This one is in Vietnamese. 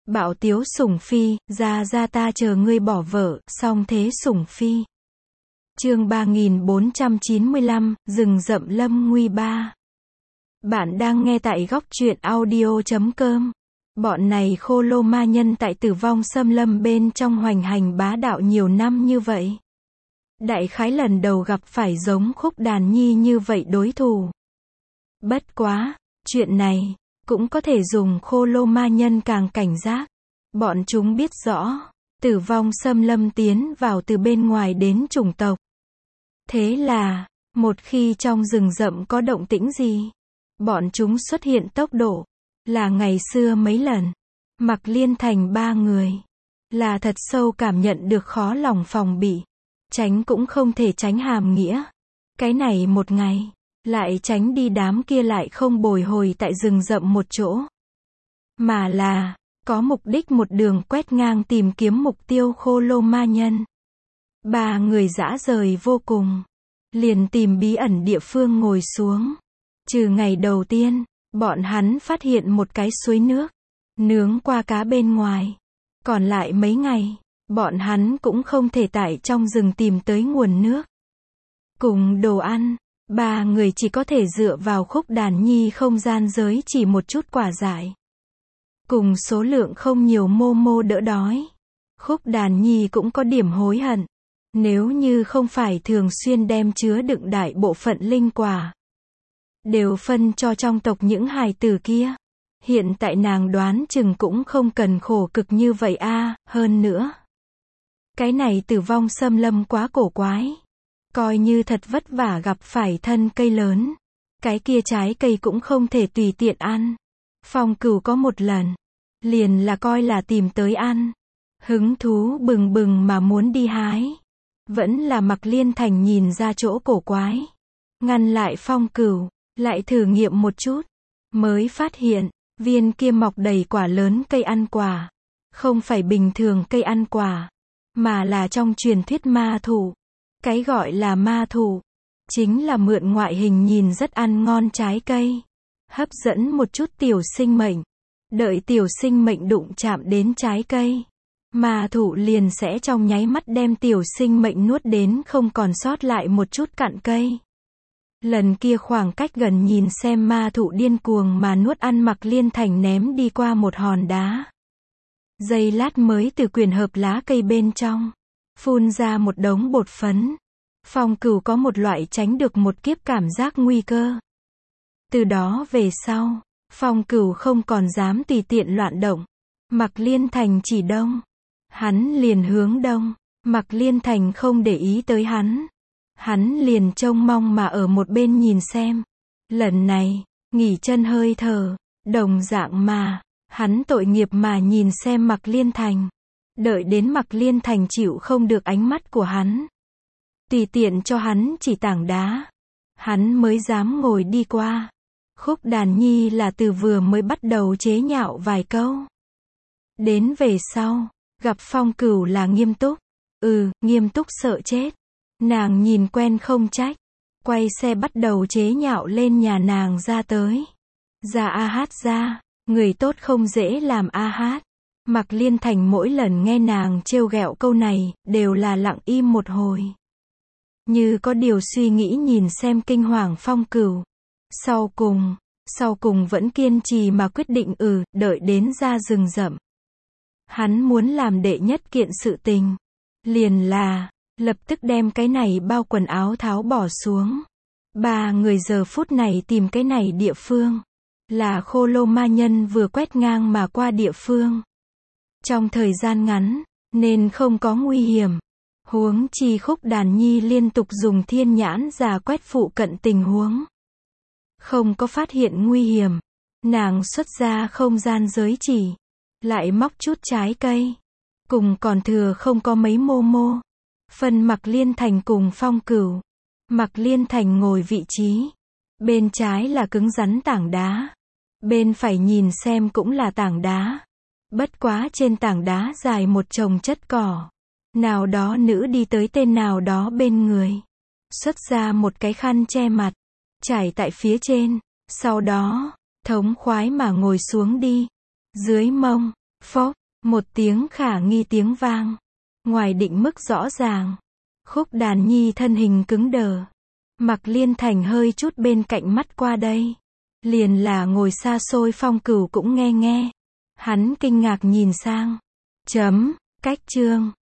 Bạo tiếu sủng phi, ra ta chờ ngươi bỏ vợ, song thế sủng phi. Chương 3495, rừng rậm lâm nguy 3. Bạn đang nghe tại góc truyện audio.com. Bọn này khô lô ma nhân tại Tử Vong Xâm Lâm bên trong hoành hành bá đạo nhiều năm như vậy. Đại khái lần đầu gặp phải giống Khúc Đàn Nhi như vậy đối thủ. Bất quá, chuyện này cũng có thể dùng khô lô ma nhân càng cảnh giác. Bọn chúng biết rõ, Tử Vong Xâm Lâm tiến vào từ bên ngoài đến chủng tộc. Thế là, một khi trong rừng rậm có động tĩnh gì, bọn chúng xuất hiện tốc độ là ngày xưa mấy lần. Mặc Liên Thành 3 người là thật sâu cảm nhận được khó lòng phòng bị. Tránh cũng không thể tránh hàm nghĩa. Cái này một ngày, lại tránh đi đám kia lại không bồi hồi tại rừng rậm một chỗ. Mà là, có mục đích một đường quét ngang tìm kiếm mục tiêu khô lô ma nhân. 3 người dã rời vô cùng. Liền tìm bí ẩn địa phương ngồi xuống. Trừ ngày đầu tiên, bọn hắn phát hiện một cái suối nước, nướng qua cá bên ngoài. Còn lại mấy ngày, bọn hắn cũng không thể tại trong rừng tìm tới nguồn nước. Cùng đồ ăn, 3 người chỉ có thể dựa vào Khúc Đàn Nhi không gian giới chỉ một chút quả dại. Cùng số lượng không nhiều mô đỡ đói. Khúc Đàn Nhi cũng có điểm hối hận. Nếu như không phải thường xuyên đem chứa đựng đại bộ phận linh quả đều phân cho trong tộc những hài tử kia. Hiện tại nàng đoán chừng cũng không cần khổ cực như vậy a, hơn nữa. Cái này Tử Vong Xâm Lâm quá cổ quái. Coi như thật vất vả gặp phải thân cây lớn. Cái kia trái cây cũng không thể tùy tiện ăn. Phong Cửu có một lần, liền là coi là tìm tới ăn. Hứng thú bừng bừng mà muốn đi hái. Vẫn là Mặc Liên Thành nhìn ra chỗ cổ quái. Ngăn lại Phong Cửu, lại thử nghiệm một chút. Mới phát hiện, viên kia mọc đầy quả lớn cây ăn quả. Không phải bình thường cây ăn quả, mà là trong truyền thuyết ma thụ. Cái gọi là ma thụ, chính là mượn ngoại hình nhìn rất ăn ngon trái cây. Hấp dẫn một chút tiểu sinh mệnh. Đợi tiểu sinh mệnh đụng chạm đến trái cây, ma thụ liền sẽ trong nháy mắt đem tiểu sinh mệnh nuốt đến không còn sót lại một chút cặn cây. Lần kia khoảng cách gần nhìn xem ma thụ điên cuồng mà nuốt ăn, Mặc Liên Thành ném đi qua một hòn đá. Giây lát mới từ quyển hợp lá cây bên trong phun ra một đống bột phấn. Phong Cửu có một loại tránh được một kiếp cảm giác nguy cơ. Từ đó về sau, Phong Cửu không còn dám tùy tiện loạn động. Mặc Liên Thành chỉ đông, hắn liền hướng đông. Mặc Liên Thành không để ý tới hắn. Hắn liền trông mong mà ở một bên nhìn xem. Lần này, nghỉ chân hơi thở, đồng dạng mà, hắn tội nghiệp mà nhìn xem Mặc Liên Thành. Đợi đến Mặc Liên Thành chịu không được ánh mắt của hắn, tùy tiện cho hắn chỉ tảng đá, hắn mới dám ngồi đi qua. Khúc Đàn Nhi là từ vừa mới bắt đầu chế nhạo vài câu. Đến về sau, gặp Phong Cửu là nghiêm túc. Nghiêm túc sợ chết. Nàng nhìn quen không trách. Quay xe bắt đầu chế nhạo lên nhà nàng ra tới. Ra a hát ra, người tốt không dễ làm a hát. Mặc Liên Thành mỗi lần nghe nàng trêu ghẹo câu này, đều là lặng im một hồi. Như có điều suy nghĩ nhìn xem kinh hoàng Phong Cửu. Sau cùng vẫn kiên trì mà quyết định đợi đến ra rừng rậm. Hắn muốn làm đệ nhất kiện sự tình. Liền là, lập tức đem cái này bao quần áo tháo bỏ xuống. 3 người giờ phút này tìm cái này địa phương. Là khô lô ma nhân vừa quét ngang mà qua địa phương. Trong thời gian ngắn, nên không có nguy hiểm. Huống chi Khúc Đàn Nhi liên tục dùng thiên nhãn giả quét phụ cận tình huống. Không có phát hiện nguy hiểm. Nàng xuất ra không gian giới chỉ. Lại móc chút trái cây. Cùng còn thừa không có mấy mô. Phân Mặc Liên Thành cùng Phong Cửu. Mặc Liên Thành ngồi vị trí. Bên trái là cứng rắn tảng đá. Bên phải nhìn xem cũng là tảng đá. Bất quá trên tảng đá dài một chồng chất cỏ. Nào đó nữ đi tới tên nào đó bên người. Xuất ra một cái khăn che mặt. Trải tại phía trên. Sau đó, thống khoái mà ngồi xuống đi. Dưới mông, phốc, Một tiếng khả nghi tiếng vang. Ngoài định mức rõ ràng. Khúc đàn nhi thân hình cứng đờ. Mặc Liên Thành hơi chút bên cạnh mắt qua đây. Liền là ngồi xa xôi Phong Cửu cũng nghe nghe. Hắn kinh ngạc nhìn sang. Cách chương.